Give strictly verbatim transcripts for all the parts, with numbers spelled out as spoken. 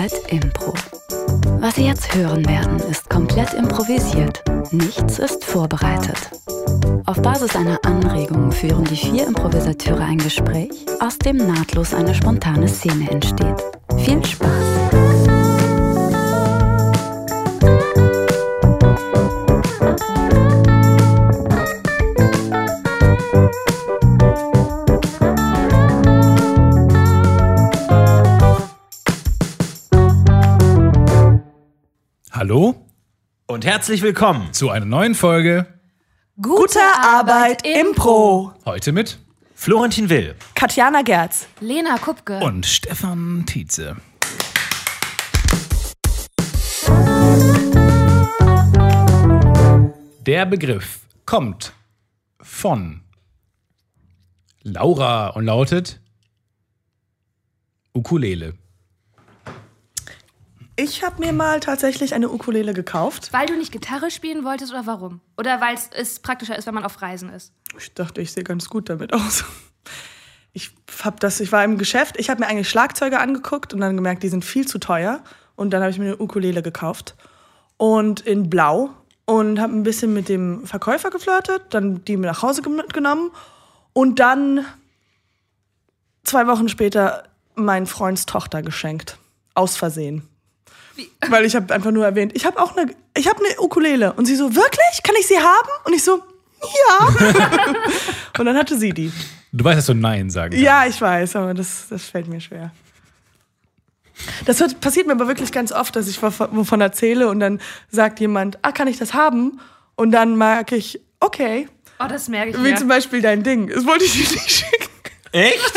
Arbeit Impro. Was Sie jetzt hören werden, ist komplett improvisiert. Nichts ist vorbereitet. Auf Basis einer Anregung führen die vier Improvisateure ein Gespräch, aus dem nahtlos eine spontane Szene entsteht. Viel Spaß! Hallo und herzlich willkommen zu einer neuen Folge Gute Arbeit Impro. Heute mit Florentin Will, Katjana Gerz, Lena Kupke und Stefan Tietze. Der Begriff kommt von Laura und lautet Ukulele. Ich habe mir mal tatsächlich eine Ukulele gekauft. Weil du nicht Gitarre spielen wolltest oder warum? Oder weil es praktischer ist, wenn man auf Reisen ist? Ich dachte, ich sehe ganz gut damit aus. Ich hab das, ich war im Geschäft, ich habe mir eigentlich Schlagzeuge angeguckt und dann gemerkt, die sind viel zu teuer. Und dann habe ich mir eine Ukulele gekauft. Und in Blau. Und habe ein bisschen mit dem Verkäufer geflirtet, dann die mir nach Hause mitgenommen. Und dann zwei Wochen später meinen Freunds Tochter geschenkt. Aus Versehen. Wie? Weil ich habe einfach nur erwähnt, ich habe auch eine, ich habe eine Ukulele. Und sie so, wirklich? Kann ich sie haben? Und ich so, ja. Und dann hatte sie die. Du weißt, dass du Nein sagen kannst. Ja, ich weiß, aber das, das fällt mir schwer. Das wird, passiert mir aber wirklich ganz oft, dass ich wovon erzähle und dann sagt jemand, ah, kann ich das haben? Und dann merke ich, okay. Oh, das merke ich Wie ja. zum Beispiel dein Ding. Das wollte ich dir nicht schicken. Echt?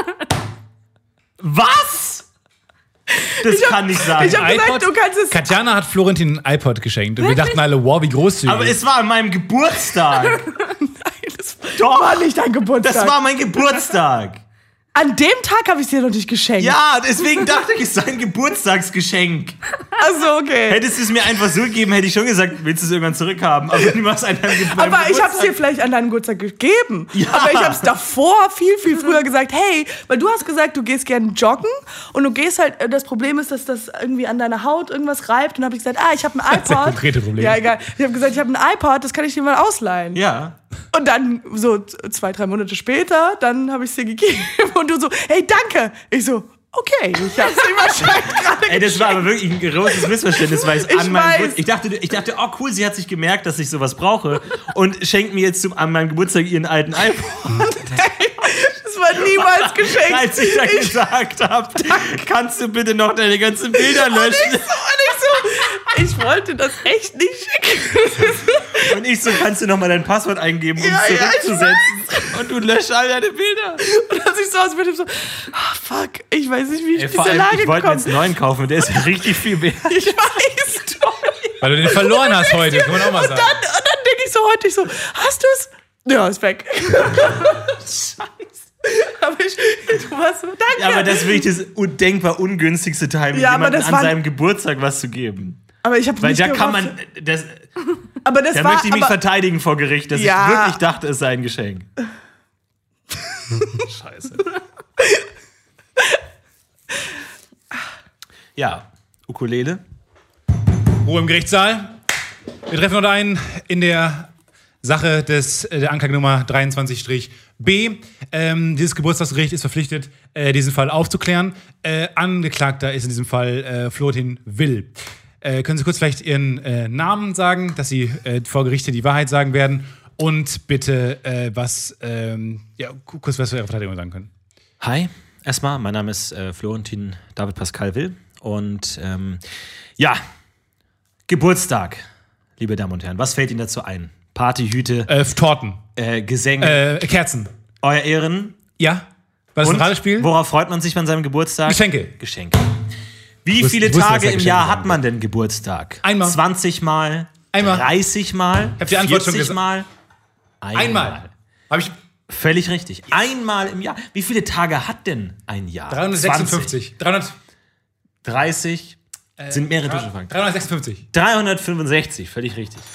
Was? Das hab, kann nicht sein. Ich habe gesagt, du kannst es... Katjana hat Florentin ein iPod geschenkt und wir dachten alle, wow, wie großzügig. Aber es war an meinem Geburtstag. Nein, das Doch. war nicht dein Geburtstag. Das war mein Geburtstag. An dem Tag habe ich es dir noch nicht geschenkt. Ja, deswegen dachte ich, es sei ein Geburtstagsgeschenk. Achso, okay. Hättest du es mir einfach so gegeben, hätte ich schon gesagt, willst du es irgendwann zurückhaben? Aber du machst an deinem Ge- beim Aber ich habe es Geburtstag. dir vielleicht an deinen Geburtstag gegeben. Ja. Aber ich habe es davor viel, viel früher gesagt, hey, weil du hast gesagt, du gehst gerne joggen und du gehst halt, das Problem ist, dass das irgendwie an deiner Haut irgendwas reibt. Und dann habe ich gesagt, ah, ich habe ein iPod. Sehr konkrete Probleme. Ja, egal. Ich habe gesagt, ich habe ein iPod, das kann ich dir mal ausleihen. Ja. Und dann so zwei, drei Monate später, dann habe ich es dir gegeben und du so, hey, danke. Ich so, okay, ich habe es dir wahrscheinlich gerade Ey, das war aber wirklich ein großes Missverständnis, weil es Ich an meinem weiß. Geburtstag... Ich dachte, ich dachte, oh cool, sie hat sich gemerkt, dass ich sowas brauche und schenkt mir jetzt zum, an meinem Geburtstag ihren alten iPod. Das war niemals geschenkt. Als ich dann gesagt habe, kannst du bitte noch deine ganzen Bilder löschen? Und ich so, ich wollte das echt nicht schicken. Und ich so, kannst du noch mal dein Passwort eingeben, um Ja, es ja, ich zurückzusetzen? Und du löscht all deine Bilder. Und dann ich so aus mit dem so, ah, fuck, ich weiß nicht, wie ich Ey, in vor diese allem, Lage ich wollte mir gekommen jetzt einen neuen kaufen, der ist richtig viel wert. Ich weiß, toll. Weil du den verloren hast heute, kann man auch mal Und sagen. dann, und dann denke ich so heute, ich so, hast du es? Ja, ist weg. Scheiße. Aber ich, du warst so, danke. Ja, aber das ist wirklich das undenkbar ungünstigste Timing, Ja, aber jemandem das an war- seinem Geburtstag was zu geben. Aber ich habe Weil nicht da kann gerafft. man, das, Aber das da war, möchte ich mich aber, verteidigen vor Gericht, dass Ja. ich wirklich dachte, es sei ein Geschenk. Scheiße. Ja, Ukulele. Ruhe im Gerichtssaal. Wir treffen uns ein in der Sache des, äh, der Anklagenummer dreiundzwanzig B. Ähm, dieses Geburtstagsgericht ist verpflichtet, äh, diesen Fall aufzuklären. Äh, Angeklagter ist in diesem Fall äh, Florentin Will. Äh, können Sie kurz vielleicht Ihren äh, Namen sagen, dass Sie äh, vor Gerichte die Wahrheit sagen werden? Und bitte äh, was, ähm, ja, kurz was für Ihre Verteidigung sagen können. Hi, erstmal, mein Name ist äh, Florentin David Pascal Will. Und ähm, ja, Geburtstag, liebe Damen und Herren. Was fällt Ihnen dazu ein? Partyhüte, Äh, Torten. äh, Gesänge, Äh, Kerzen. Euer Ehren. Ja? War das Und ein Ratespiel? worauf freut man sich an seinem Geburtstag? Geschenke. Geschenke. Wie Ich wusste- viele ich wusste, dass Tage er im Geschenke Jahr sagen hat man denn Geburtstag? Einmal. zwanzig Mal? Einmal. dreißig Mal? Ich hab die Antwort schon vierzig gesagt. Mal? Einmal. Habe ich Völlig richtig. Einmal im Jahr. Wie viele Tage hat denn ein Jahr? dreihundertsechsundfünfzig. dreihundert, zwanzig, dreißig sind mehrere durchgefallen. dreihundertsechsundfünfzig. dreihundertfünfundsechzig, völlig richtig.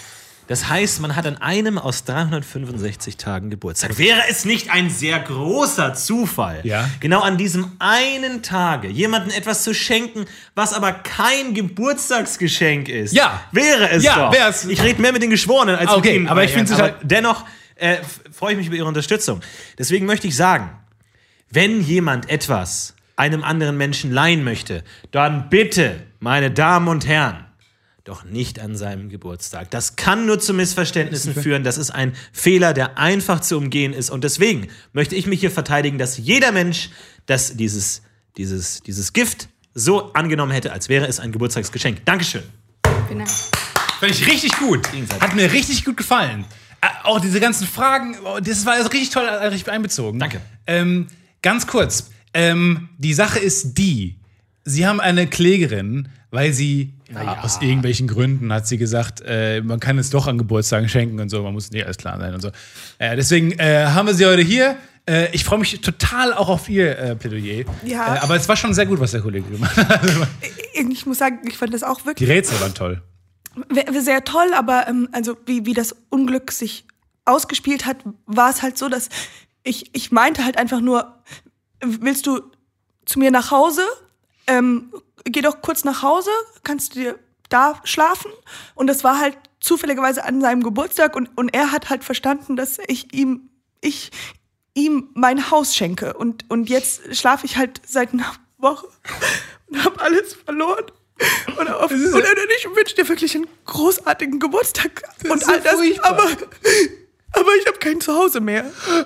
Das heißt, man hat an einem aus dreihundertfünfundsechzig Tagen Geburtstag. Wäre es nicht ein sehr großer Zufall, Ja. genau an diesem einen Tage jemandem etwas zu schenken, was aber kein Geburtstagsgeschenk ist? Ja. Wäre es Ja, doch. wär's. Ich rede mehr mit den Geschworenen als Okay, mit Ihnen. aber ich find's Aber halt- dennoch äh, f- freue ich mich über Ihre Unterstützung. Deswegen möchte ich sagen, wenn jemand etwas einem anderen Menschen leihen möchte, dann bitte, meine Damen und Herren, doch nicht an seinem Geburtstag. Das kann nur zu Missverständnissen führen. Das ist ein Fehler, der einfach zu umgehen ist. Und deswegen möchte ich mich hier verteidigen, dass jeder Mensch, das dieses, dieses, dieses Gift so angenommen hätte, als wäre es ein Geburtstagsgeschenk. Dankeschön. Vielen Dank. Fand ich richtig gut. Gegenseitig. Hat mir richtig gut gefallen. Äh, auch diese ganzen Fragen, oh, das war also richtig toll, äh, richtig einbezogen. Danke. Ähm, ganz kurz. Ähm, die Sache ist die, Sie haben eine Klägerin, weil sie, ja, aus irgendwelchen Gründen hat sie gesagt, äh, man kann es doch an Geburtstagen schenken und so, man muss nicht alles klar sein und so. Äh, deswegen äh, haben wir sie heute hier. Äh, ich freue mich total auch auf Ihr äh, Plädoyer. Ja. Äh, aber es war schon sehr gut, was der Kollege gemacht hat. Ich muss sagen, ich fand das auch Die wirklich Rätsel waren toll. sehr toll, aber ähm, also wie, wie das Unglück sich ausgespielt hat, war es halt so, dass ich, ich meinte halt einfach nur, willst du zu mir nach Hause? Ähm, geh doch kurz nach Hause, kannst du dir da schlafen? Und das war halt zufälligerweise an seinem Geburtstag und, und er hat halt verstanden, dass ich ihm, ich ihm mein Haus schenke. Und, und jetzt schlafe ich halt seit einer Woche und habe alles verloren. Und, auf, und ich wünsche dir wirklich einen großartigen Geburtstag und ist so all das, furchtbar. aber, aber ich habe kein Zuhause mehr.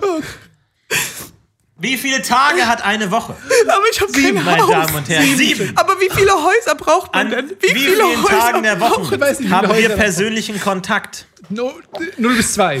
Wie viele Tage hat eine Woche? Aber ich habe kein Sieben, meine Haus. Damen und Herren. Sieben. Aber wie viele Häuser braucht man An denn? wie, viele vielen Häuser Tagen der braucht Woche Ich weiß nicht, wie haben viele wir Häuser- persönlichen Kontakt? No, null bis zwei.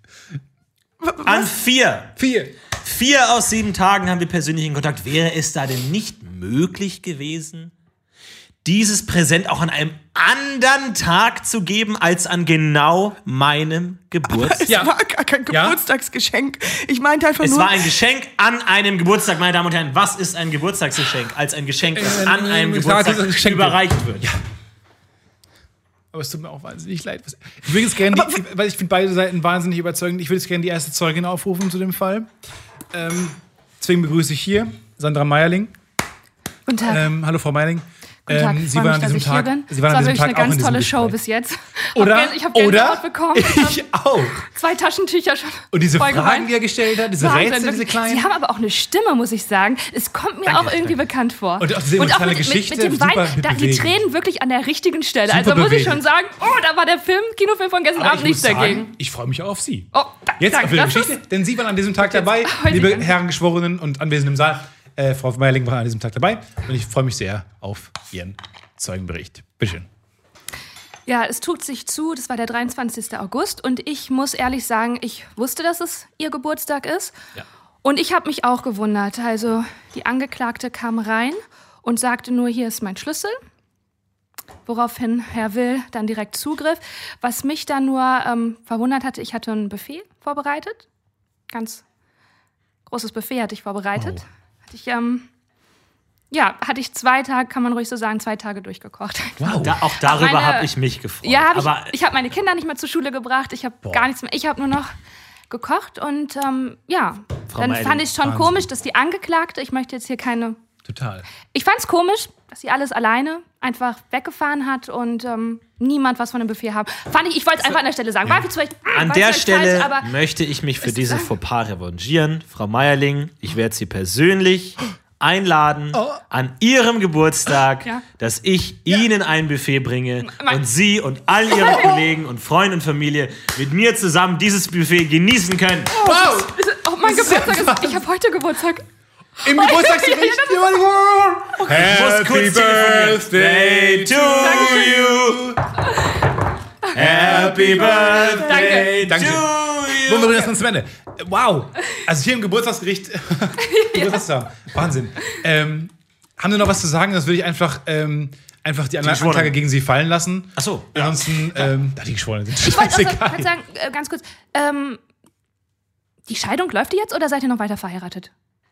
An vier. Vier. Vier aus sieben Tagen haben wir persönlichen Kontakt. Wäre es da denn nicht möglich gewesen, dieses Präsent auch an einem anderen Tag zu geben, als an genau meinem Geburtstag? Es Ja. war gar kein Ja. Geburtstagsgeschenk. Ich meinte einfach Es nur... war ein Geschenk an einem Geburtstag, meine Damen und Herren. Was ist ein Geburtstagsgeschenk als ein Geschenk, das Äh, an einem äh, klar, Geburtstag das Geschenk- überreicht wird? Aber es tut mir auch wahnsinnig leid. Ich würde jetzt gerne, die, weil ich finde beide Seiten wahnsinnig überzeugend. Ich würde jetzt gerne die erste Zeugin aufrufen zu dem Fall. Ähm, deswegen begrüße ich hier Sandra Meierling. Guten Tag. Ähm, hallo Frau Meierling. Guten Tag. Ähm, Ich Sie freue waren an mich, dass diesem ich hier Tag, bin. Sie waren Es an war diesem wirklich Tag eine auch in ganz diesem tolle Show Gespräch. bis jetzt. Oder? Hab gän- Ich habe Oder? Gänsehaut bekommen. Ich Ich hab auch. zwei Taschentücher schon. Und diese voll Fragen, geweint. die er gestellt hat, diese Wahnsinn, Rätsel, diese wirklich. kleinen. Sie haben aber auch eine Stimme, muss ich sagen. Es kommt mir Danke, auch irgendwie danke. bekannt vor. Und auch diese emotionale mit, Geschichte, mit, mit dem super Wein, da, die bewegend. Tränen wirklich an der richtigen Stelle. Super also muss ich bewegend. schon sagen, oh, da war der Film, Kinofilm von gestern Aber Abend ich muss nichts dagegen. sagen, ich freue mich auch auf Sie. Oh, da, Jetzt danke. auf Ihre Das Geschichte, ist- denn Sie waren an diesem Tag dabei, weiß ich liebe gar nicht. Herren Geschworenen und Anwesenden im Saal. Äh, Frau Meierling war an diesem Tag dabei und ich freue mich sehr auf Ihren Zeugenbericht. Bitte schön. Ja, es tut sich zu, das war der dreiundzwanzigster August und ich muss ehrlich sagen, ich wusste, dass es ihr Geburtstag ist. Ja. Und ich habe mich auch gewundert. Also die Angeklagte kam rein und sagte nur, hier ist mein Schlüssel. Woraufhin Herr Will dann direkt zugriff. Was mich dann nur ähm, verwundert hatte, ich hatte ein Buffet vorbereitet. Ganz großes Buffet hatte ich vorbereitet. Oh. Hatte ich, ähm, ja, hatte ich zwei Tage, kann man ruhig so sagen, zwei Tage durchgekocht. Wow. Da, auch darüber meine- habe ich mich gefreut. Ja, hab aber ich, ich habe meine Kinder nicht mehr zur Schule gebracht. Ich habe gar nichts mehr. Ich habe nur noch gekocht und ähm, ja, Frau dann Meidel, fand ich schon Wahnsinn. komisch, dass die Angeklagte, ich möchte jetzt hier keine, Total. ich fand es komisch, dass sie alles alleine einfach weggefahren hat und ähm, niemand was von dem Buffet haben. Fand ich, ich wollte es einfach an der Stelle sagen. War vielleicht, mm, An war der vielleicht Stelle falsch, aber möchte ich mich für ist- diese Fauxpas revanchieren. Frau Meierling, ich werde Sie persönlich einladen an Ihrem Geburtstag, Ja. dass ich Ihnen ein Buffet bringe Mein- und Sie und all Ihre Kollegen und Freunde und Familie mit mir zusammen dieses Buffet genießen können. Wow! oh, mein Geburtstag ist, ich habe heute Geburtstag. Im Geburtstagsgericht. Ich muss Happy kurz telefonieren. Birthday to you. Happy Birthday Danke. to you. Wollen wir bringen das dann zum Ende. Wow. Also hier im Geburtstagsgericht. Geburtstagstag. Wahnsinn. Ähm, haben Sie noch was zu sagen? Das würde ich einfach, ähm, einfach die anderen Geschworenen. Anklage gegen Sie fallen lassen. Ach so, ja. Ansonsten, ähm, da die Geschworenen sind Ich wollte auch scheißegal. kurz sagen, äh, ganz kurz, ähm, die Scheidung läuft die jetzt oder seid ihr noch weiter verheiratet?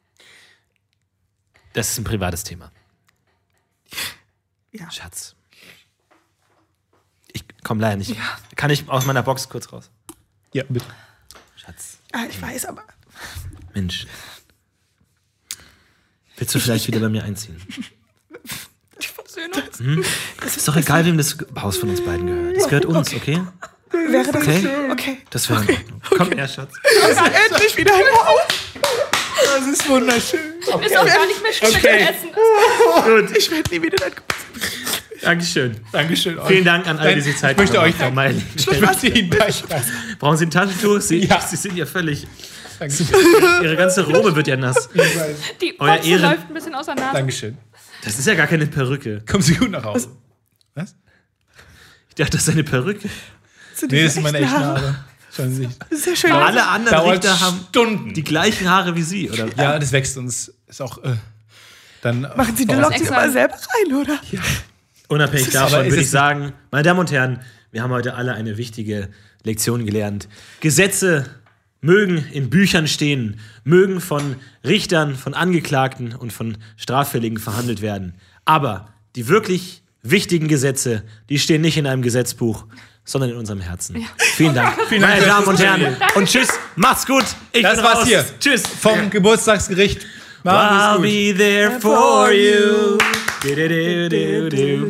Das ist ein privates Thema. Ja. Schatz. Ich, Komm, leider nicht. Ja. Kann ich aus meiner Box kurz raus? Ja, bitte. Schatz. Ah, ich weiß, aber. Mensch. Willst du vielleicht wieder bei mir einziehen? Die Versöhnung. Hm? Ist doch egal, wem das Haus von uns beiden gehört. Das gehört uns, okay? Wäre das Okay? Okay. Das wäre Okay. in Ordnung. Komm her, Schatz. Endlich wieder ein Haus. Das ist wunderschön. Ist auch gar nicht mehr schlimm Okay. mit dem Essen. Gut. Ich werde nie wieder dein Dankeschön. Dankeschön. euch. Vielen Dank an alle, die sich Zeit Ich möchte euch genommen haben. danken. Ich möchte Ihnen danken. Brauchen Sie ein Taschentuch? Sie, Ja. Sie sind ja völlig... Dankeschön. Ihre ganze Robe wird ja nass. Die Euer Boxe Ehren- läuft ein bisschen aus der Nase. Dankeschön. Das ist ja gar keine Perücke. Kommen Sie gut nach Hause. Was? Ich dachte, das ist eine Perücke. Nee, das sind meine echten Haare. Haare. Schauen Sie sich. Sehr schön. Alle anderen Dauert Richter haben Stunden. die gleichen Haare wie Sie, oder? Ja, das wächst uns. Ist auch äh, dann. Machen Sie die voraus- Locken extra- immer selber rein, oder? Unabhängig davon aber ist würde es ich sagen, meine Damen und Herren, wir haben heute alle eine wichtige Lektion gelernt. Gesetze mögen in Büchern stehen, mögen von Richtern, von Angeklagten und von Straffälligen verhandelt werden. Aber die wirklich wichtigen Gesetze, die stehen nicht in einem Gesetzbuch, sondern in unserem Herzen. Vielen Dank, Dank meine fürs Damen und Herren. Zuhören. Und tschüss, macht's gut. Ich Das bin war's raus. hier. Tschüss. Vom Geburtstagsgericht. I'll Machen Sie es be there for you. Du, du, du, du, du.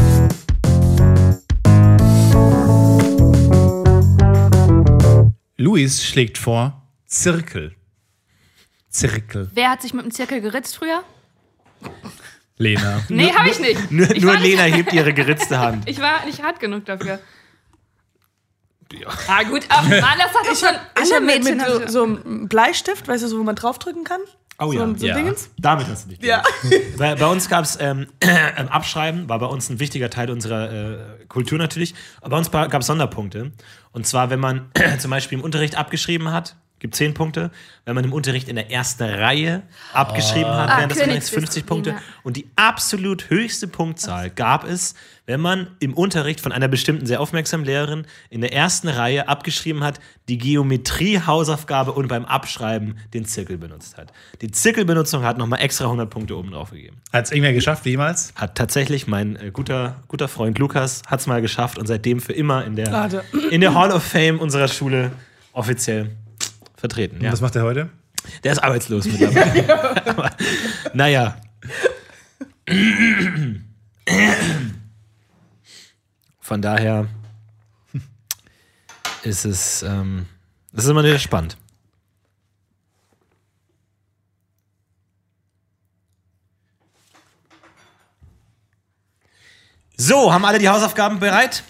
gut. Luis schlägt vor Zirkel. Zirkel. Wer hat sich mit dem Zirkel geritzt früher? Lena. Nee, habe ich nicht. Nur, Ich nur war nicht- Lena hebt ihre geritzte Hand. Ich war nicht hart genug dafür. Ja, ah, gut, aber Mann, das hat doch schon Ich alle habe mit, Mädchen. mit haben so, schon- so einem Bleistift, weißt du, so, wo man draufdrücken kann. Oh so, ja. So Ja. Dingens. Damit hast du dich. Ja. Bei, bei uns gab es ähm, ähm, Abschreiben, war bei uns ein wichtiger Teil unserer äh, Kultur natürlich. Aber bei uns gab es Sonderpunkte. Und zwar, wenn man zum Beispiel im Unterricht abgeschrieben hat, gibt zehn Punkte. Wenn man im Unterricht in der ersten Reihe abgeschrieben hat, Ah, wären das übrigens Königsdisziplin, fünfzig Punkte. ja. Und die absolut höchste Punktzahl gab es, wenn man im Unterricht von einer bestimmten sehr aufmerksamen Lehrerin in der ersten Reihe abgeschrieben hat, die Geometrie-Hausaufgabe und beim Abschreiben den Zirkel benutzt hat. Die Zirkelbenutzung hat nochmal extra hundert Punkte oben drauf gegeben. Hat es irgendwer geschafft, jemals? Hat tatsächlich mein äh, guter, guter Freund Lukas hat es mal geschafft und seitdem für immer in der, Warte. in der Hall of Fame unserer Schule offiziell vertreten. Und Ja. was macht er heute? Der ist arbeitslos mittlerweile. Aber, naja. Von daher ist es, ähm, das ist immer wieder spannend. So, haben alle die Hausaufgaben bereit?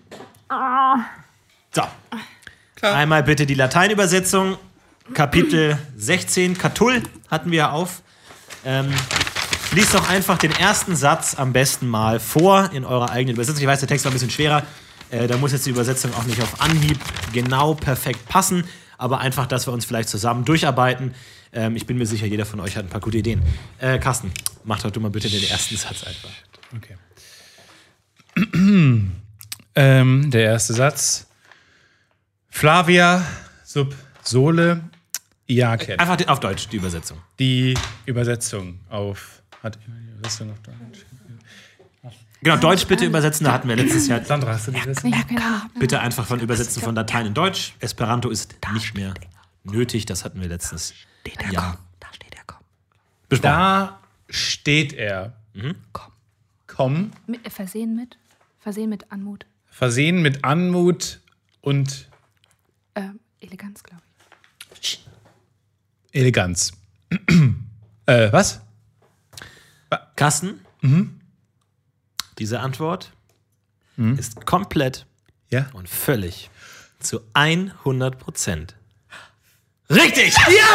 So. Einmal bitte die Lateinübersetzung. Kapitel sechzehn, Catull hatten wir auf. Ähm, liest doch einfach den ersten Satz am besten mal vor in eurer eigenen Übersetzung. Ich weiß, der Text war ein bisschen schwerer. Äh, da muss jetzt die Übersetzung auch nicht auf Anhieb genau perfekt passen. Aber einfach, dass wir uns vielleicht zusammen durcharbeiten. Ähm, ich bin mir sicher, jeder von euch hat ein paar gute Ideen. Äh, Carsten, mach doch du mal bitte den ersten Satz einfach. Okay. ähm, der erste Satz. Flavia sub sole iacet. Einfach die- auf Deutsch, die Übersetzung. Die Übersetzung auf. Hat jemand die Übersetzung auf Deutsch? Genau, Deutsch bitte übersetzen, da hatten wir letztes Jahr. Sandra, hast du die Übersetzung? Ja, keine Ahnung. Bitte einfach von Übersetzen von Latein in Deutsch. Esperanto ist nicht mehr nötig, das hatten wir letztens. Ja. Da steht er, komm. Besprochen. Da steht er. Komm. Komm, Mit, äh, versehen mit? Versehen mit Anmut. versehen mit Anmut und Äh, Eleganz, glaube ich. Eleganz. äh, was? Carsten, diese Antwort ist komplett Ja? und völlig zu hundert Prozent richtig!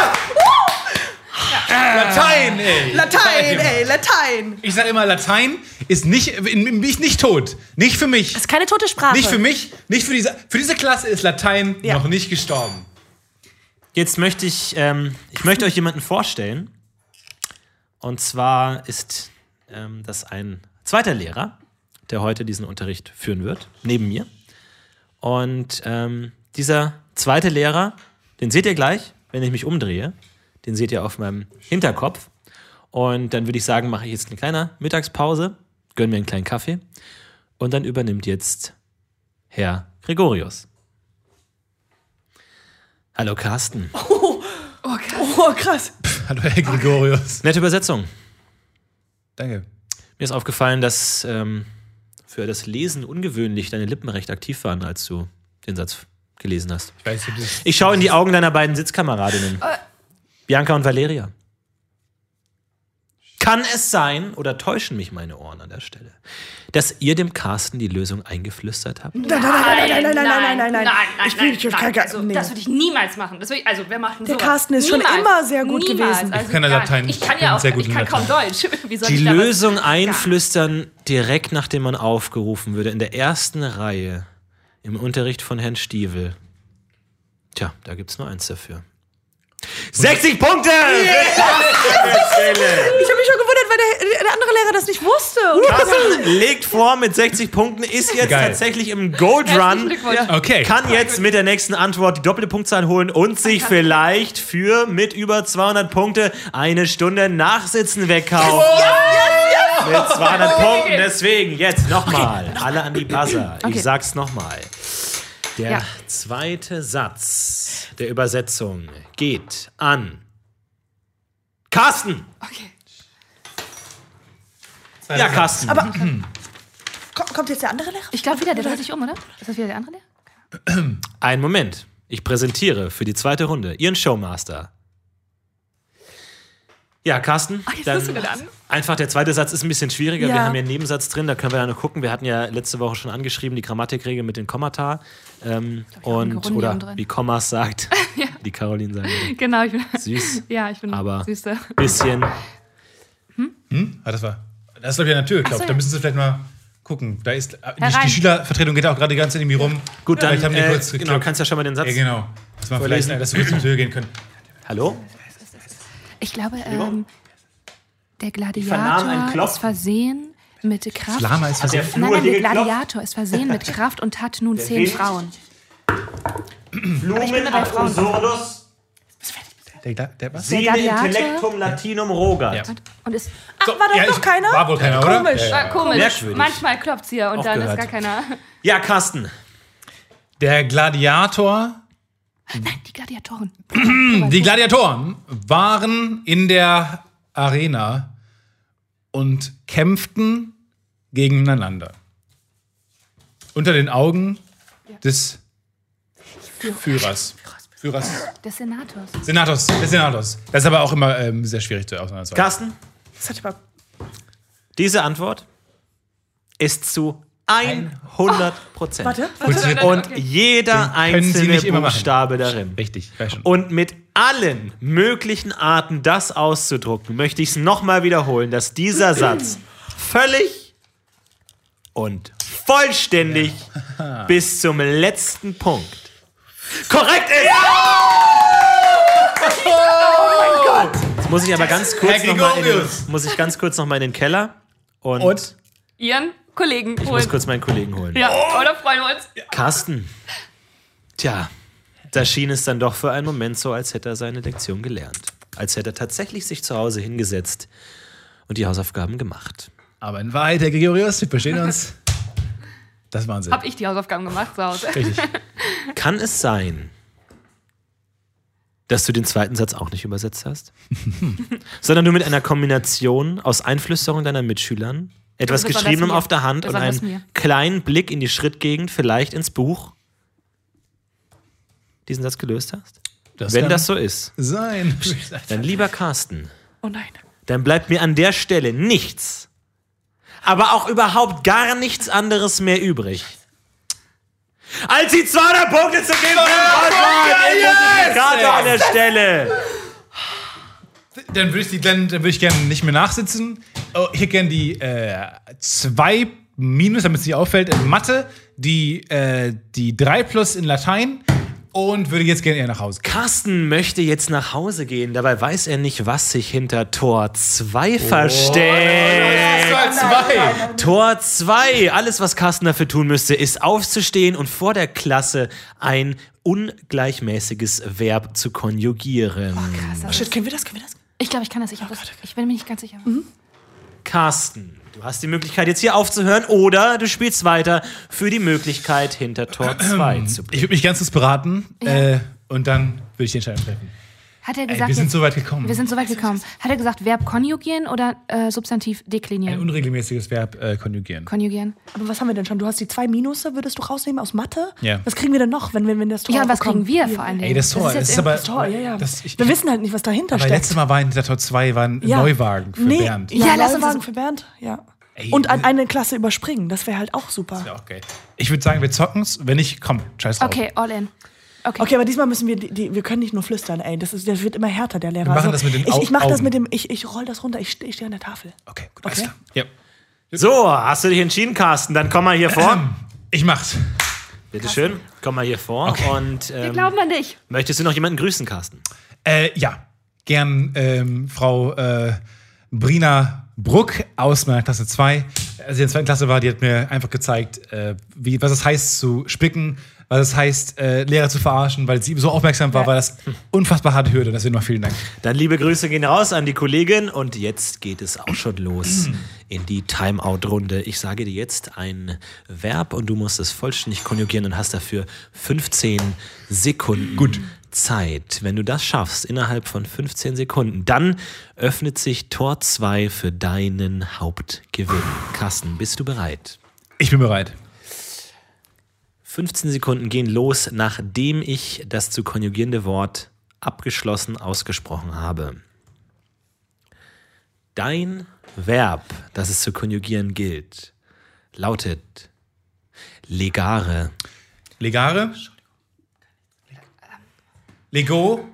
Latein, ey! Latein, ey, Latein. Ich sage immer, Latein ist nicht, ist nicht tot. Nicht für mich. Das ist keine tote Sprache. Nicht für mich. Nicht für diese, für diese Klasse ist Latein Ja. noch nicht gestorben. Jetzt möchte ich, ähm, ich möchte euch jemanden vorstellen. Und zwar ist ähm, das ein zweiter Lehrer, der heute diesen Unterricht führen wird, neben mir. Und ähm, dieser zweite Lehrer, den seht ihr gleich, wenn ich mich umdrehe. Den seht ihr auf meinem Hinterkopf. Und dann würde ich sagen, mache ich jetzt eine kleine Mittagspause, gönn mir einen kleinen Kaffee. Und dann übernimmt jetzt Herr Gregorius. Hallo Carsten. Oh, krass. Hallo, Herr Gregorius. Nette Übersetzung. Danke. Mir ist aufgefallen, dass ähm, für das Lesen ungewöhnlich deine Lippen recht aktiv waren, als du den Satz gelesen hast. Ich weiß nicht, Ich schaue in die Augen deiner beiden Sitzkameradinnen. Bianca und Valeria. Kann es sein, oder täuschen mich meine Ohren an der Stelle, dass ihr dem Carsten die Lösung eingeflüstert habt? Nein, nein, nein, nein, nein, nein, nein, nein, nein. Ich will nicht, also, nee. das würde ich niemals machen. Das würde ich, also, wer macht denn Der sowas? Carsten ist schon Niemals. immer sehr gut Niemals. gewesen. Also Ich kann ja gar Latein. nicht. Ich kann Ich ja bin auch, sehr gut ich in kann kaum Latein. Deutsch. Wie soll Die ich da was- Lösung Gar einflüstern, direkt nachdem man aufgerufen würde, in der ersten Reihe, im Unterricht von Herrn Stiewel. Tja, da gibt's nur eins dafür. sechzig Punkte! Ich habe mich schon gewundert, weil der, der andere Lehrer das nicht wusste. Und Carsten legt vor mit sechzig Punkten, ist jetzt Geil. tatsächlich im Gold Herzlichen Run. Glückwunsch. Okay. Kann jetzt mit der nächsten Antwort die doppelte Punktzahl holen und sich vielleicht für mit über zweihundert Punkte eine Stunde Nachsitzen wegkaufen. Mit zweihundert Punkten. Deswegen jetzt nochmal. Alle an die Buzzer. Okay. Ich sag's nochmal. Der Ja. zweite Satz der Übersetzung geht an Carsten. Okay. Ja, Carsten. Aber Ko- kommt jetzt der andere Lehrer? Ich glaube wieder, der dreht sich um, oder? Ist das wieder der andere Lehrer? Einen Moment. Ich präsentiere für die zweite Runde Ihren Showmaster. Ja, Carsten, Ach, jetzt dann bist du wieder an. einfach der zweite Satz ist ein bisschen schwieriger. Wir Ja. haben ja einen Nebensatz drin, da können wir ja noch gucken. Wir hatten ja letzte Woche schon angeschrieben, die Grammatikregel mit den Kommata. Ähm, auch ein und, Gerundium oder drin. wie Kommas sagt, die Caroline sagen würde. Genau, ich bin. Süß, Ja, ich bin aber süße. bisschen. Hm? Ah, das war. Das ist, glaube ich, an der Tür geklopft. Ach so, Da ja. müssen Sie vielleicht mal gucken. Da ist, die, Herein. die Schülervertretung geht auch gerade die ganze Zeit irgendwie rum. Gut, dann Vielleicht haben die äh, kurz genau, geklopft. kannst ja schon mal den Satz. Ja, genau. Dass, man vielleicht, vorlesen. dass wir zur Tür gehen können. Hallo? Ich glaube, ähm, der vernahmen ein Gladiator Klopfen. ist versehen mit Kraft. Lama ist Der versehen. Flur Nein, nein, hier der geklopft. Gladiator ist versehen mit Kraft und hat nun zehn Wind. Frauen. Flumen bin bei Frauen. Absurdus, Der, der, der was? sine Gladiator. intellectum latinum rogat. Ja. Und ist Ach, war da Ja, noch ich- keiner? War wohl keiner, oder? Komisch. Ja, ja. ah, komisch. Merkwürdig. Manchmal klopft's hier und dann ist Aufgehört. gar keiner. Ja, Carsten. Der Gladiator. Nein, die Gladiatoren. Die Gladiatoren waren in der Arena und kämpften gegeneinander. Unter den Augen des Führers. Führers. Des Senators. Senators. Des Senators. Das ist aber auch immer ähm, sehr schwierig zu auseinanderzuhalten. Carsten, Das hat aber diese Antwort ist zu hundert Prozent. Warte, warte. Und jeder können Sie einzelne nicht immer machen. Buchstabe darin. Richtig, ich weiß schon. Und mit allen möglichen Arten, das auszudrucken, möchte ich es nochmal wiederholen, dass dieser Satz völlig und vollständig bis zum letzten Punkt korrekt ist. Jetzt muss ich aber ganz kurz Herr noch mal in den, Gregorius. muss ich ganz kurz noch mal in den Keller und, Und? Ihren Kollegen ich muss holen. kurz meinen Kollegen holen. Ja, oder freuen wir uns. Carsten, tja, da schien es dann doch für einen Moment so, als hätte er seine Lektion gelernt. Als hätte er tatsächlich sich zu Hause hingesetzt und die Hausaufgaben gemacht. Aber in Wahrheit, Herr Gregorius, wir verstehen uns. Das ist Wahnsinn. Hab ich die Hausaufgaben gemacht zu Hause. Richtig. Kann es sein, dass du den zweiten Satz auch nicht übersetzt hast? Sondern du mit einer Kombination aus Einflüsterung deiner Mitschülern, etwas Besonders Geschriebenem mir. auf der Hand und Besonders einem mir. kleinen Blick in die Schrittgegend, vielleicht ins Buch, diesen Satz gelöst hast? Das Wenn kann das so ist, sein. dann lieber Carsten, Oh nein. dann bleibt mir an der Stelle nichts, aber auch überhaupt gar nichts anderes mehr übrig, als die zweihundert Punkte zu geben für den Multiplikator an der Stelle. Dann würde ich, die- dann, dann würde ich gerne nicht mehr nachsitzen. Oh, ich hätte gerne die äh, zwei Minus, damit es nicht auffällt, in Mathe, die, äh, die drei Plus in Latein und würde jetzt gerne eher nach Hause gehen. Carsten möchte jetzt nach Hause gehen, dabei weiß er nicht, was sich hinter Tor zwei versteckt. zwei. Tor zwei. Alles, was Carsten dafür tun müsste, ist aufzustehen und vor der Klasse ein ungleichmäßiges Verb zu konjugieren. Oh, shit, können wir das? Können wir das? Ich glaube, ich kann das. Ich, hab das, ich bin mir nicht ganz sicher. Carsten, du hast die Möglichkeit, jetzt hier aufzuhören oder du spielst weiter für die Möglichkeit, hinter Tor zwei zu Ich bleiben. würde mich ganz kurz beraten äh, und dann würde ich die Entscheidung treffen. Hat er Ey, gesagt, wir sind jetzt- so weit gekommen. wir sind so weit gekommen. Hat er gesagt, Verb konjugieren oder äh, Substantiv Ein deklinieren? unregelmäßiges Verb äh, konjugieren. Konjugieren. Aber was haben wir denn schon? Du hast die zwei Minusse, würdest du rausnehmen aus Mathe? Ja. Was kriegen wir denn noch, wenn wir, wenn das Tor Ja, und was bekommen? kriegen wir vor allen Dingen? Ey, das Tor, ist das jetzt ist aber... Das Tor, ja, ja. Das, ich, wir wissen halt nicht, was dahinter aber steckt. letztes Mal war in der Tor zwei war ein Ja. Neuwagen für nee, Bernd. Ja, Ja, lass uns Neuwagen das- für Bernd, ja. Ey, Und an wir- eine Klasse überspringen, das wäre halt auch super. Ja, okay. Ich würde sagen, wir zocken's. Wenn nicht, komm, scheiß drauf. Okay, all in. Okay. Okay, aber diesmal müssen wir, die, die, wir können nicht nur flüstern, ey. Das, ist, das wird immer härter, der Lehrer. Wir machen das mit den ich, ich mach Au- das Augen. mit dem, ich, ich roll das runter, ich, ste- ich stehe an der Tafel. Okay, gut, alles Okay. klar. Ja. So, hast du dich entschieden, Carsten? Dann komm mal hier vor. Ich mach's. Bitte schön, komm mal hier vor. Okay. Und Wir ähm, glauben an dich. möchtest du noch jemanden grüßen, Carsten? Äh, ja, gern ähm, Frau äh, Brina Bruck aus meiner Klasse zwei. Als ich in der zweiten Klasse war, die hat mir einfach gezeigt, äh, wie, was es heißt zu spicken, was es heißt, äh, Lehrer zu verarschen, weil sie so aufmerksam war, Ja. war das unfassbar harte Hürde. Deswegen noch vielen Dank. Dann liebe Grüße gehen raus an die Kollegin und jetzt geht es auch schon los in die Timeout-Runde. Ich sage dir jetzt ein Verb und du musst es vollständig konjugieren und hast dafür fünfzehn Sekunden Gut. Zeit. Wenn du das schaffst innerhalb von fünfzehn Sekunden, dann öffnet sich Tor zwei für deinen Hauptgewinn. Carsten, bist du bereit? Ich bin bereit. fünfzehn Sekunden gehen los, nachdem ich das zu konjugierende Wort abgeschlossen ausgesprochen habe. Dein Verb, das es zu konjugieren gilt, lautet legare. Legare. Lego.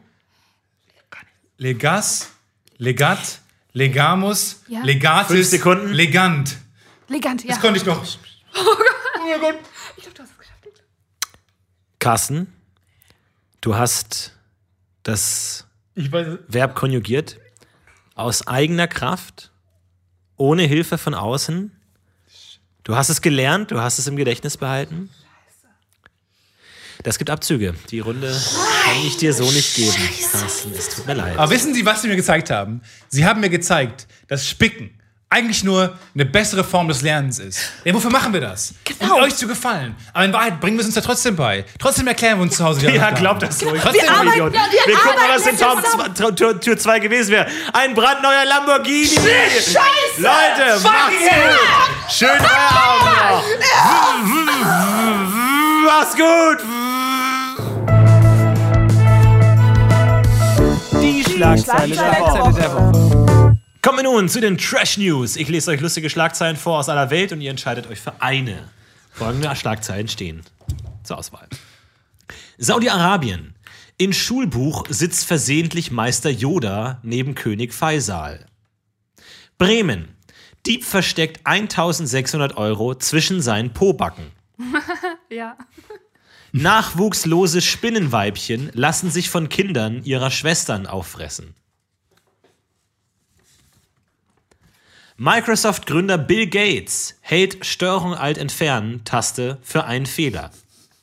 Legas. Legat. Legamus. Ja. Legatis. Fünf Sekunden. Legant. Legant, ja. Das konnte ich noch. Carsten, du hast das Ich weiß, Verb konjugiert aus eigener Kraft, ohne Hilfe von außen. Du hast es gelernt, du hast es im Gedächtnis behalten. Das gibt Abzüge. Die Runde kann ich dir so nicht geben, Carsten. Es tut mir leid. aber wissen Sie, was Sie mir gezeigt haben? Sie haben mir gezeigt, dass Spicken eigentlich nur eine bessere Form des Lernens ist. Ja, wofür machen wir das? Genau. Um euch zu gefallen. Aber in Wahrheit bringen wir es uns ja trotzdem bei. Trotzdem erklären wir uns zu Hause die Ja, Hausaufgaben. glaubt das ruhig. Trotzdem, Wir, arbeiten- Idiot. ja, wir wir gucken mal, was arbeiten in Tür- jetzt zusammen. Tür- Tür- Tür zwei gewesen wäre. Ein brandneuer Lamborghini. Scheiße! Leute, macht's gut. Schönen Feierabend noch. Mach's gut. Die Schlagzeile Schlagzeile der Woche. Kommen wir nun zu den Trash News. Ich lese euch lustige Schlagzeilen vor aus aller Welt und ihr entscheidet euch für eine. Folgende Schlagzeilen stehen zur Auswahl. Saudi-Arabien. In Schulbuch sitzt versehentlich Meister Yoda neben König Faisal. Bremen. Dieb versteckt eintausendsechshundert Euro zwischen seinen Pobacken. Ja. Nachwuchslose Spinnenweibchen lassen sich von Kindern ihrer Schwestern auffressen. Microsoft-Gründer Bill Gates hält Steuerung Alt entfernen Taste für einen Fehler.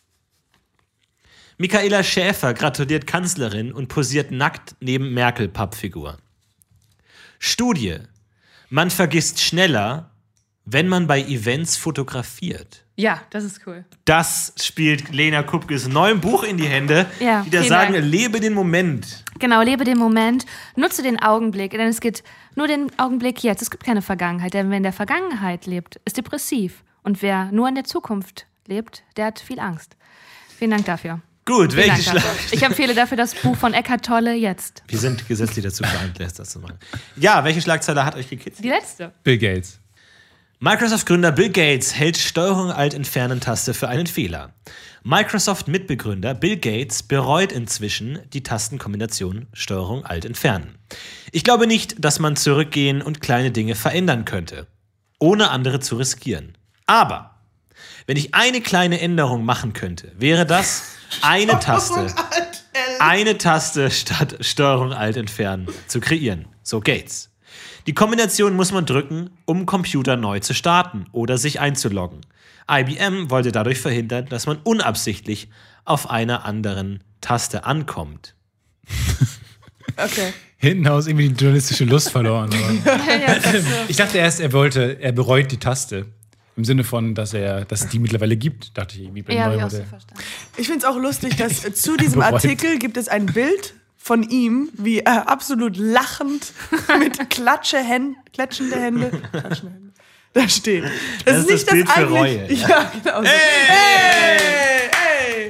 Michaela Schäfer gratuliert Kanzlerin und posiert nackt neben Merkel-Pappfigur. Studie. Man vergisst schneller, wenn man bei Events fotografiert. Ja, das ist cool. Das spielt Lena Kupkes neuem Buch in die Hände, Ja, die da vielen sagen, Dank. lebe den Moment. Genau, lebe den Moment, nutze den Augenblick, denn es gibt nur den Augenblick jetzt. Es gibt keine Vergangenheit, denn wer in der Vergangenheit lebt, ist depressiv. Und wer nur in der Zukunft lebt, der hat viel Angst. Vielen Dank dafür. Gut, Vielen welche Dank dafür. Schlag... Ich empfehle dafür das Buch von Eckhart Tolle jetzt. Wir sind gesetzlich dazu veranlasst, das zu machen. Ja, welche Schlagzeile hat euch gekitzelt? Die letzte. Bill Gates. Microsoft-Gründer Bill Gates hält Steuerung Alt entfernen Taste für einen Fehler. Microsoft-Mitbegründer Bill Gates bereut inzwischen die Tastenkombination Steuerung Alt entfernen. Ich glaube nicht, dass man zurückgehen und kleine Dinge verändern könnte, ohne andere zu riskieren. Aber wenn ich eine kleine Änderung machen könnte, wäre das eine Taste, eine Taste statt Steuerung Alt entfernen zu kreieren. So Gates. Die Kombination muss man drücken, um Computer neu zu starten oder sich einzuloggen. I B M wollte dadurch verhindern, dass man unabsichtlich auf einer anderen Taste ankommt. Okay. hinten aus irgendwie die journalistische Lust verloren. Ja, das ist so. Ich dachte erst, er wollte, er bereut die Taste. Im Sinne von, dass er, dass es die mittlerweile gibt, dachte ich irgendwie. Ja, hab ich auch Modell. so verstanden. Ich finde es auch lustig, dass äh, zu diesem Bereut. Artikel gibt es ein Bild von ihm, wie er absolut lachend mit Klatsche Hände, klatschende Hände, klatschende Hände da steht. Das, Das ist das Bild für Reue, Ja, ja. genau. So. Hey! Hey!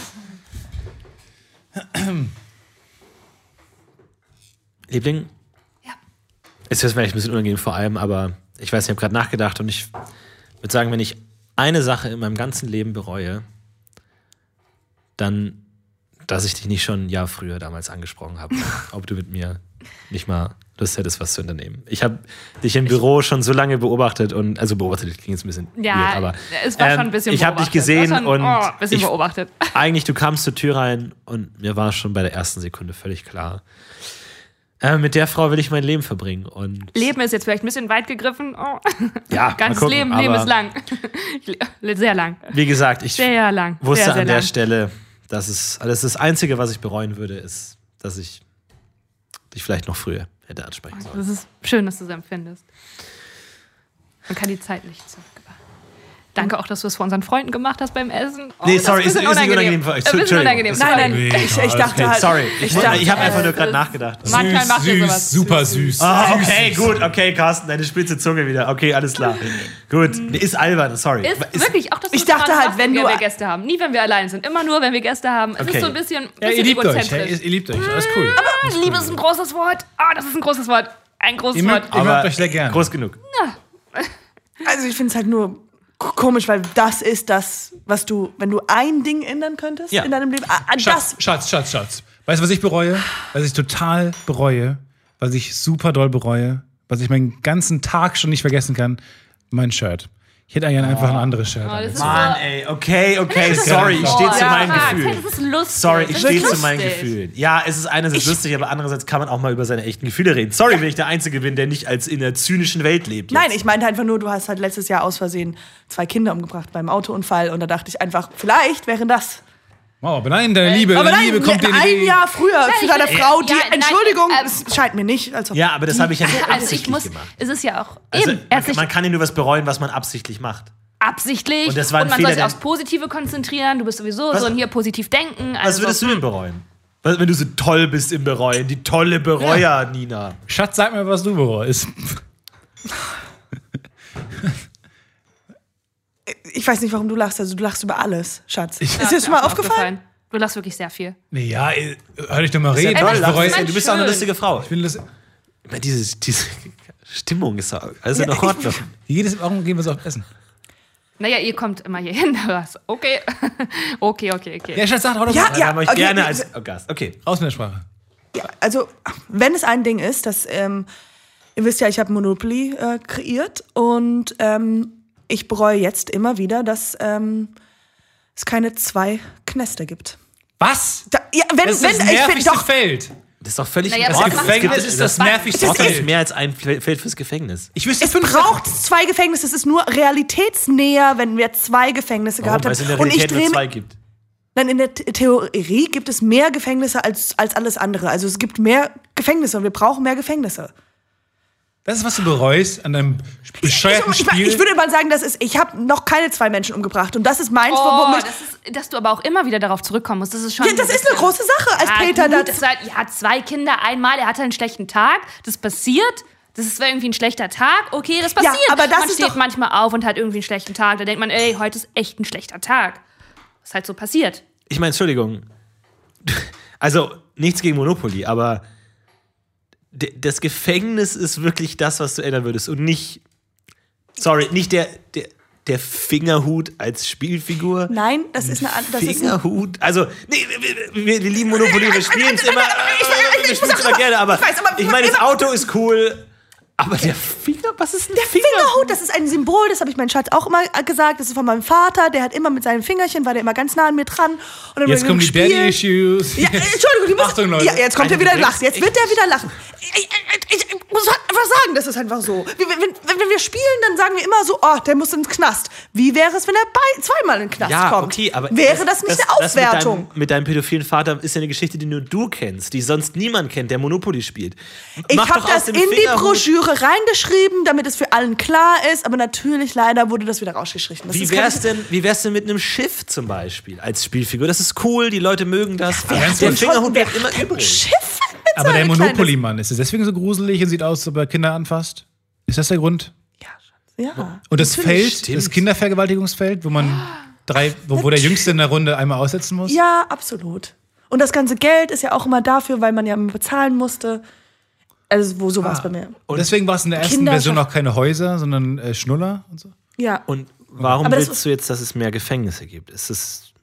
Liebling? Ja. Es ist vielleicht ein bisschen unangenehm vor allem, aber ich weiß, ich habe gerade nachgedacht und ich würde sagen, wenn ich eine Sache in meinem ganzen Leben bereue, dann, dass ich dich nicht schon ein Jahr früher damals angesprochen habe, ob du mit mir nicht mal Lust hättest, was zu unternehmen. Ich habe dich im Büro schon so lange beobachtet und, also beobachtet, klingt jetzt ein bisschen Ja, weird, aber es war schon ein ähm, bisschen ich habe dich beobachtet. gesehen War schon, und oh, ein bisschen ich, beobachtet. eigentlich, du kamst zur Tür rein und mir war schon bei der ersten Sekunde völlig klar, äh, mit der Frau will ich mein Leben verbringen. Und Leben ist jetzt vielleicht ein bisschen weit gegriffen. Oh. ja, mal Ganzes gucken, Leben, Leben aber ist lang. Sehr lang. Wie gesagt, ich Sehr lang. wusste sehr, sehr an der lang. Stelle, dass es alles das Einzige, was ich bereuen würde, ist, dass ich dich vielleicht noch früher hätte ansprechen sollen. Das ist schön, dass du so empfindest. Man kann die Zeit nicht zurückgewinnen. Danke auch, dass du es vor unseren Freunden gemacht hast beim Essen. Oh, Nee, das sorry, ist ein ist- ist bisschen nicht unangenehm für euch. Ein bisschen Entschuldigung. unangenehm. Das- Nein, nein. Nee, Ich, ich dachte Nee, halt, sorry, ich, ich ich, dachte, ich habe einfach äh, nur gerade das- nachgedacht. Manchmal macht ihr süß, sowas. super süß. Ah, okay, gut, okay, Carsten, deine spitze Zunge wieder. Okay, alles klar. Gut, nee, ist albern, sorry. Ist, wirklich, auch dass du Ich es dachte gerade halt, machst, wenn wenn du- wir Gäste haben. Nie, wenn wir allein sind. Immer nur, wenn wir Gäste haben. Es Okay. ist so ein bisschen, Ja, bisschen ihr liebt euch, egozentrisch. hey, ihr liebt euch, alles cool. Aber Liebe ist ein großes Wort. Ah, das ist ein großes Wort. Ein großes Ihr Wort. mögt, ihr mögt euch sehr gerne. Groß genug. also ich finde es halt nur k- komisch, weil das ist das, was du, wenn du ein Ding ändern könntest Ja. in deinem Leben, ah, ah, Schatz, das, Schatz, Schatz, Schatz. Weißt du, was ich bereue? Was ich total bereue, was ich super doll bereue, was ich meinen ganzen Tag schon nicht vergessen kann? Mein Shirt. Ich hätte eigentlich einfach ein anderes Shirt. Oh, das angezogen. ist Mann, so, ey, okay, okay, Das ist sorry, ich geil. stehe Oh, zu ja, meinen Max, Gefühlen. hey, das ist lustig. Sorry, ich Das stehe ist zu meinen lustig. Gefühlen. Ja, es ist einerseits lustig, aber andererseits kann man auch mal über seine echten Gefühle reden. Sorry, wenn ich der Einzige bin, der nicht als in der zynischen Welt lebt. nein, jetzt. ich meinte einfach nur, du hast halt letztes Jahr aus Versehen zwei Kinder umgebracht beim Autounfall und da dachte ich einfach, vielleicht wäre das. Oh, aber nein, deine Liebe, Aber deine nein, Liebe kommt dir in die ein Idee. Jahr früher ich zu deiner will- Frau, ja, die, nein, Entschuldigung, ähm, es scheint mir nicht, als ob Ja, aber das habe ich ja nicht Also ich absichtlich muss, gemacht. es ist ja auch Also, eben, er hat man, sich man kann ja nur was bereuen, was man absichtlich macht. absichtlich Und das war ein man Fehler, soll sich denn- aufs Positive konzentrieren, du bist sowieso Was- so und hier positiv denken. Was Also, würdest du denn bereuen? Was, wenn du so toll bist im Bereuen, die tolle Bereuer, Nina. Schatz, sag mir, was du bereust. ich weiß nicht, warum du lachst, also du lachst über alles, Schatz. Ich- ist dir das schon mal aufgefallen? Du lachst wirklich sehr viel. Nee, ja, ey, hör dich doch mal reden. ja toll, Ich lach, bereue- das ist Du bist auch eine schön. lustige Frau. Ich finde das, Ich meine, diese, diese Stimmung ist doch- alles in Ja, ich- Ordnung. jedes Warum gehen wir so auf Essen? Naja, ihr kommt immer hier hin. Was? Okay. okay, okay, okay. Ja, Schatz, sag doch, Ja, was. Wir haben euch okay, gerne ich- als oh, Gast. Okay. Raus mit der Sprache. Ja, also, wenn es ein Ding ist, dass, ähm, ihr wisst ja, ich habe Monopoly äh, kreiert und ähm, ich bereue jetzt immer wieder, dass ähm, es keine zwei Knäste gibt. Was? Da, ja, wenn, Das ist wenn, das ich finde nervigste doch, Feld. Das ist doch völlig Naja, das aber gibt- was es macht gibt- Gefängnis ist das was- nervigste Es gibt Feld. mehr als ein Feld fürs Gefängnis. Ich wüsste es fünf braucht zwei Gefängnisse, es ist nur realitätsnäher, wenn wir zwei Gefängnisse Warum? gehabt Weil es in der haben. Und ich Realität nur drehe zwei gibt. Nein, in der The- Theorie gibt es mehr Gefängnisse als, als alles andere. Also es gibt mehr Gefängnisse und wir brauchen mehr Gefängnisse. Das ist, was du bereust an deinem bescheuerten Ich, ich, Spiel. ich würde mal sagen, das ist, ich habe noch keine zwei Menschen umgebracht und das ist meins, Oh, womit. das ist, dass du aber auch immer wieder darauf zurückkommen musst. Das ist schon. Ja, das ist eine große Sache, als ja, Peter gut, das. das war, ja, zwei Kinder einmal, er hatte einen schlechten Tag, das passiert. Das ist zwar irgendwie ein schlechter Tag, okay, das passiert. aber das man ist steht doch- manchmal auf und hat irgendwie einen schlechten Tag. Da denkt man, ey, heute ist echt ein schlechter Tag. Das ist halt so passiert. Ich meine, Entschuldigung. Also, nichts gegen Monopoly, aber d- das Gefängnis ist wirklich das, was du ändern würdest. Und nicht, sorry, nicht der, der, der Fingerhut als Spielfigur. Nein, das ist eine an- das ist ein, Fingerhut. Also, nee, wir, wir, wir lieben Monopoly, wir spielen es immer. ich- ich- ich Wir muss spielen es auch- immer gerne, aber ich weiß, aber ich meine, das immer- Auto ist cool. Aber der Finger, was ist ein Der Fingerhut, das ist ein Symbol, das habe ich meinem Schatz auch immer gesagt. Das ist von meinem Vater, der hat immer mit seinen Fingerchen, war der immer ganz nah an mir dran. Und dann Jetzt kommen die Daddy-Issues. Ja, Entschuldigung, die muss, Achtung, Leute. Ja, jetzt kommt er wieder lachen. Jetzt wird der wieder lachen. Ich, ich, ich, ich muss einfach sagen, das ist einfach so. Wenn, wenn, wenn wir spielen, dann sagen wir immer so, oh, der muss ins Knast. Wie wäre es, wenn er bei, zweimal in den Knast Ja, kommt? okay, aber wäre das nicht eine das mit Aufwertung? deinem, mit deinem pädophilen Vater ist ja eine Geschichte, die nur du kennst, die sonst niemand kennt, der Monopoly spielt. Ich Mach habe doch aus das dem in die Fingerhut- Broschüre reingeschrieben, damit es für allen klar ist, aber natürlich, leider, wurde das wieder rausgestrichen. Das Wie ist wär's, kein- denn, wie wär's denn mit einem Schiff zum Beispiel als Spielfigur? Das ist cool, die Leute mögen das. Wer der hat denn Fingerhut schon- bleibt wer immer hat ein übrig. Schiff mit Aber der seinem Monopoly-Mann, ist es deswegen so gruselig und sieht aus, als ob er Kinder anfasst? Ist das der Grund? kleines- Ja, Und das natürlich. Feld, das Kindervergewaltigungsfeld, wo man drei, wo, wo der Jüngste in der Runde einmal aussetzen muss? Ja, absolut. Und das ganze Geld ist ja auch immer dafür, weil man ja immer bezahlen musste. Also, wo so war es bei mir. Und deswegen war es in der ersten Kinder- Version auch keine Häuser, sondern äh, Schnuller und so? Ja. Und warum Aber das willst du jetzt, dass es mehr Gefängnisse gibt? Ist es.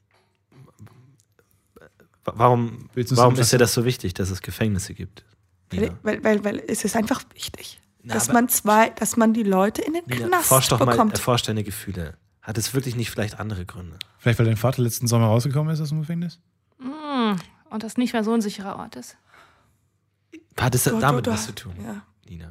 Warum, Willst du es warum einfach ist dir das so wichtig, dass es Gefängnisse gibt? Nina, Weil, weil, weil es ist einfach wichtig, Na, dass aber- man zwei, dass man die Leute in den Nina, Knast erforsch doch mal, bekommt. erforsch deine Gefühle. Hat es wirklich nicht vielleicht andere Gründe? Vielleicht, weil dein Vater letzten Sommer rausgekommen ist aus dem Gefängnis? Und das nicht mehr so ein sicherer Ort ist. Hat es Gott, damit du- was zu tun, Ja. Nina?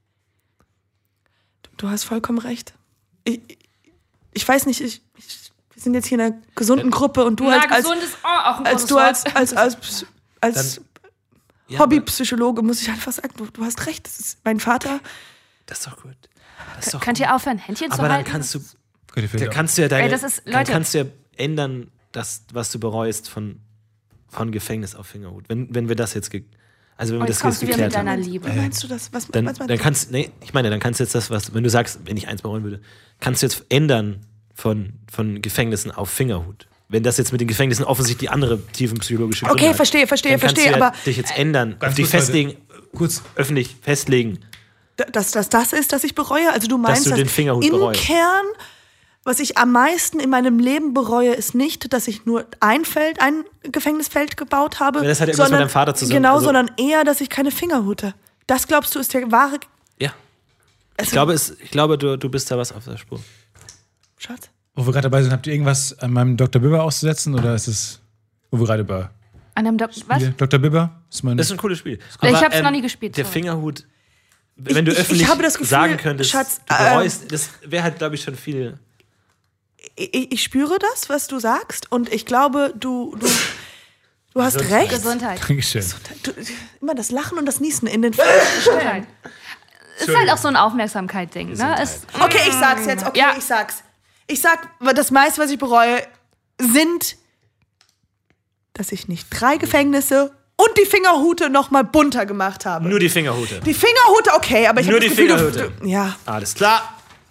Du hast vollkommen recht. Ich, ich weiß nicht, ich, ich, wir sind jetzt hier in einer gesunden Gruppe und du Na, als, als, gesund ist auch ein als gutes du als, Wort. als, als, als Ja, Hobbypsychologe muss ich einfach sagen, du, du hast recht. Das ist mein Vater. aber Das ist doch gut. Das ist doch Könnt gut. ihr aufhören, Händchen zu Aber dann halten? kannst du, Könnte vielleicht dann auch. kannst du ja deine, Ey, das ist- dann Leute. kannst du ja ändern, das, was du bereust von, von Gefängnis auf Fingerhut. Wenn, wenn wir das jetzt, ge also wenn Und wir jetzt das kommst jetzt du wieder mit geklärt haben. deiner Liebe. Wie meinst du das? Was, Dann, was meinst dann du? kannst, nee, ich meine, dann kannst du jetzt das, was, wenn du sagst, wenn ich eins bereuen würde, kannst du jetzt ändern von, von Gefängnissen auf Fingerhut. Wenn das jetzt mit den Gefängnissen offensichtlich die andere tiefenpsychologische Gründe Okay, hat, verstehe, verstehe, dann kannst verstehe, du ja aber- dich jetzt ändern, Ganz auf dich kurz, Leute. festlegen, Kurz, öffentlich festlegen. Dass das das ist, dass ich bereue? Also du meinst, du dass den Fingerhut im bereust. Kern, was ich am meisten in meinem Leben bereue, ist nicht, dass ich nur ein Feld, ein Gefängnisfeld gebaut habe. Ja, das hat ja irgendwas mit deinem Vater zusammen- Genau, also- sondern eher, dass ich keine Fingerhute. Das glaubst du ist der wahre Ja. also, Ich glaube, es, ich glaube du, du bist da was auf der Spur. Schatz. wo wir gerade dabei sind, habt ihr irgendwas an meinem Doktor Bibber auszusetzen oder ist es, wo wir gerade über An einem Dok was? Spiele? Doktor Bibber? Ist mein Das ist ein cooles Spiel. Ich Aber, hab's noch nie gespielt, Der sorry. Fingerhut, wenn du ich- ich öffentlich habe das Gefühl, sagen könntest, Schatz, du ähm, bereust, das wäre halt, glaube ich, schon viel. Ich, ich spüre das, was du sagst, und ich glaube, du, du, du hast recht. Gesundheit. Dankeschön. Du, immer das Lachen und das Niesen in den Gesundheit. Ist halt auch so ein Aufmerksamkeit-Ding. Ne? Es, Okay, ich sag's jetzt. Okay, Ja. ich sag's. Ich sag, das meiste, was ich bereue, sind, dass ich nicht drei Gefängnisse und die Fingerhute noch mal bunter gemacht habe. Nur die Fingerhute. Die Fingerhute, okay, aber ich Nur habe die das Gefühl, Fingerhute. Du, ja, Alles klar.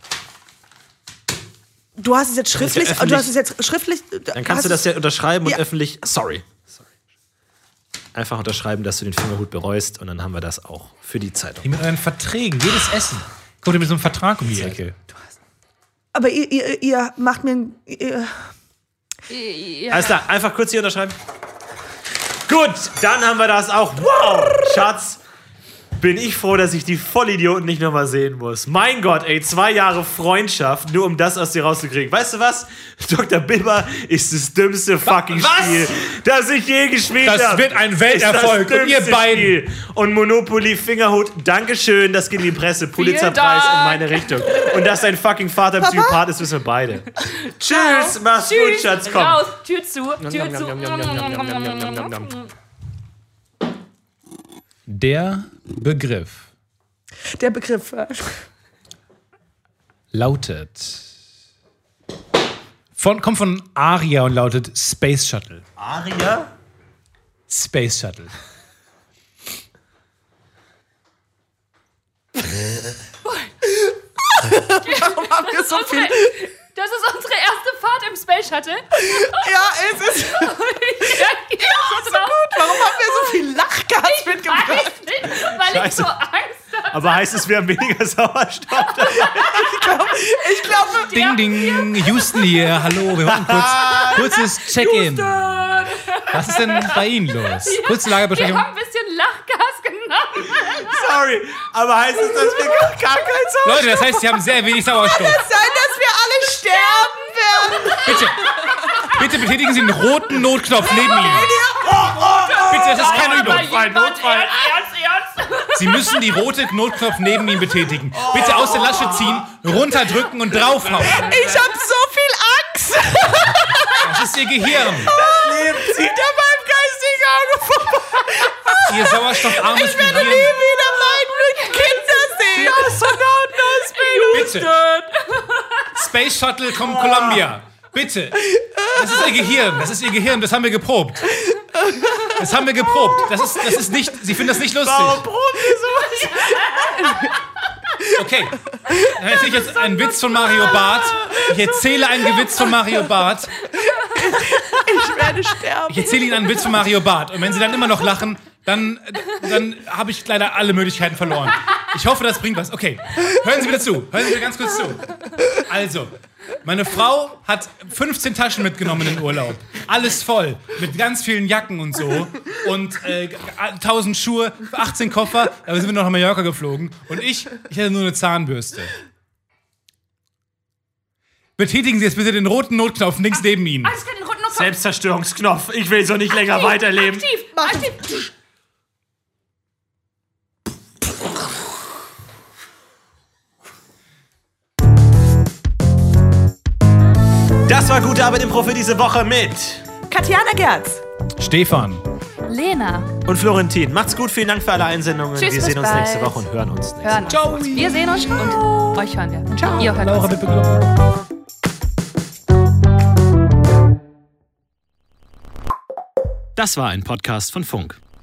du hast es jetzt ist ja schriftlich, öffentlich. du hast es jetzt schriftlich. Dann kannst du das ja unterschreiben und Ja. öffentlich. Sorry. Sorry. Einfach unterschreiben, dass du den Fingerhut bereust und dann haben wir das auch für die Zeitung. Die mit euren Verträgen, jedes Essen. Kommt ihr mit so einem Vertrag um die Ecke? Aber ihr, ihr, ihr macht mir, ihr, Alles klar, einfach kurz hier unterschreiben. Gut, dann haben wir das auch. Wow, Schatz, bin ich froh, dass ich die Vollidioten nicht nochmal sehen muss. Mein Gott, ey, zwei Jahre Freundschaft, nur um das aus dir rauszukriegen. Weißt du was? Doktor Bibber ist das dümmste fucking Was? Spiel, das ich je gespielt habe. Das wird ein Welterfolg. Ist das Und ihr dümmste beiden. Spiel. Und Monopoly Fingerhut, Dankeschön, das geht in die Presse. Pulitzerpreis in Dank. meine Richtung. Und dass dein fucking Vater Psychopath ist, wissen wir beide. Tschüss, mach's gut, Tschüss, Schatz, komm. raus, Tür zu, Tür zu. Der Begriff der Begriff. äh, lautet. Von, kommt von Aria und lautet Space Shuttle. Aria? Space Shuttle. Warum haben wir so viel? Das ist unsere erste Fahrt im Space Shuttle. Ja, es ist ja, so gut. Warum haben wir so viel Lachgas mitgebracht? Weiß nicht, weil Scheiße. ich so Angst habe. Aber heißt es, wir haben weniger Sauerstoff? Ich glaube, Ding, ding. Houston hier. Hallo, wir wollten kurz. Kurzes Check-in. Was ist denn bei Ihnen los? Kurze Wir Lagerbesprechung. haben ein bisschen Lachgas genommen. Sorry. Aber heißt es, dass wir gar, gar keinen Sauerstoff Leute, das heißt, sie haben sehr wenig Sauerstoff. Sein, dass wir alle sterben werden. Bitte, bitte betätigen Sie den roten Notknopf neben Ihnen. Bitte, das ist keine Übung. Notfall, Notfall. Ernst, ernst. Sie müssen die rote Notknopf neben Ihnen betätigen. Bitte aus der Lasche ziehen, runterdrücken und draufhauen. Ich hab so viel Angst. Das ist Ihr Gehirn. Zieht er beim geistigen Auge vorbei. Ihr sauerstoffarmes Ich werde Gehirn. nie wieder meine Kinder sehen. Bitte. Space Shuttle Com Columbia. Bitte. Das ist Ihr Gehirn. Das ist Ihr Gehirn. Das haben wir geprobt. Das haben wir geprobt. Das ist, das ist nicht. Sie finden das nicht lustig. Warum proben wir sowas? Okay. Dann erzähle ich jetzt einen Witz von Mario Barth. Ich erzähle einen Witz von Mario Barth. Ich werde sterben. Ich erzähle Ihnen einen Witz von Mario Barth. Und wenn Sie dann immer noch lachen, dann, dann habe ich leider alle Möglichkeiten verloren. Ich hoffe, das bringt was. Okay, hören Sie wieder zu. Hören Sie mir ganz kurz zu. Also, meine Frau hat fünfzehn Taschen mitgenommen in den Urlaub. Alles voll. Mit ganz vielen Jacken und so. Und äh, tausend Schuhe, achtzehn Koffer. Da sind wir noch nach Mallorca geflogen. Und ich, ich hatte nur eine Zahnbürste. Betätigen Sie jetzt bitte den roten Notknopf links neben Ihnen. Alles klar, den roten Knopf. Selbstzerstörungsknopf. Ich will so nicht länger weiterleben. Aktiv, aktiv. Das war gute Arbeit Impro für diese Woche mit Katjana Gerz. Stefan. Lena. und Florentin. Macht's gut, vielen Dank für alle Einsendungen. Tschüss, wir bis sehen uns bald. nächste Woche und hören uns nächste Hören. Ciao. Wir sehen uns und euch hören wir. Ciao. Ihr hört Laura uns. Wippe Glocke. Das war ein Podcast von Funk.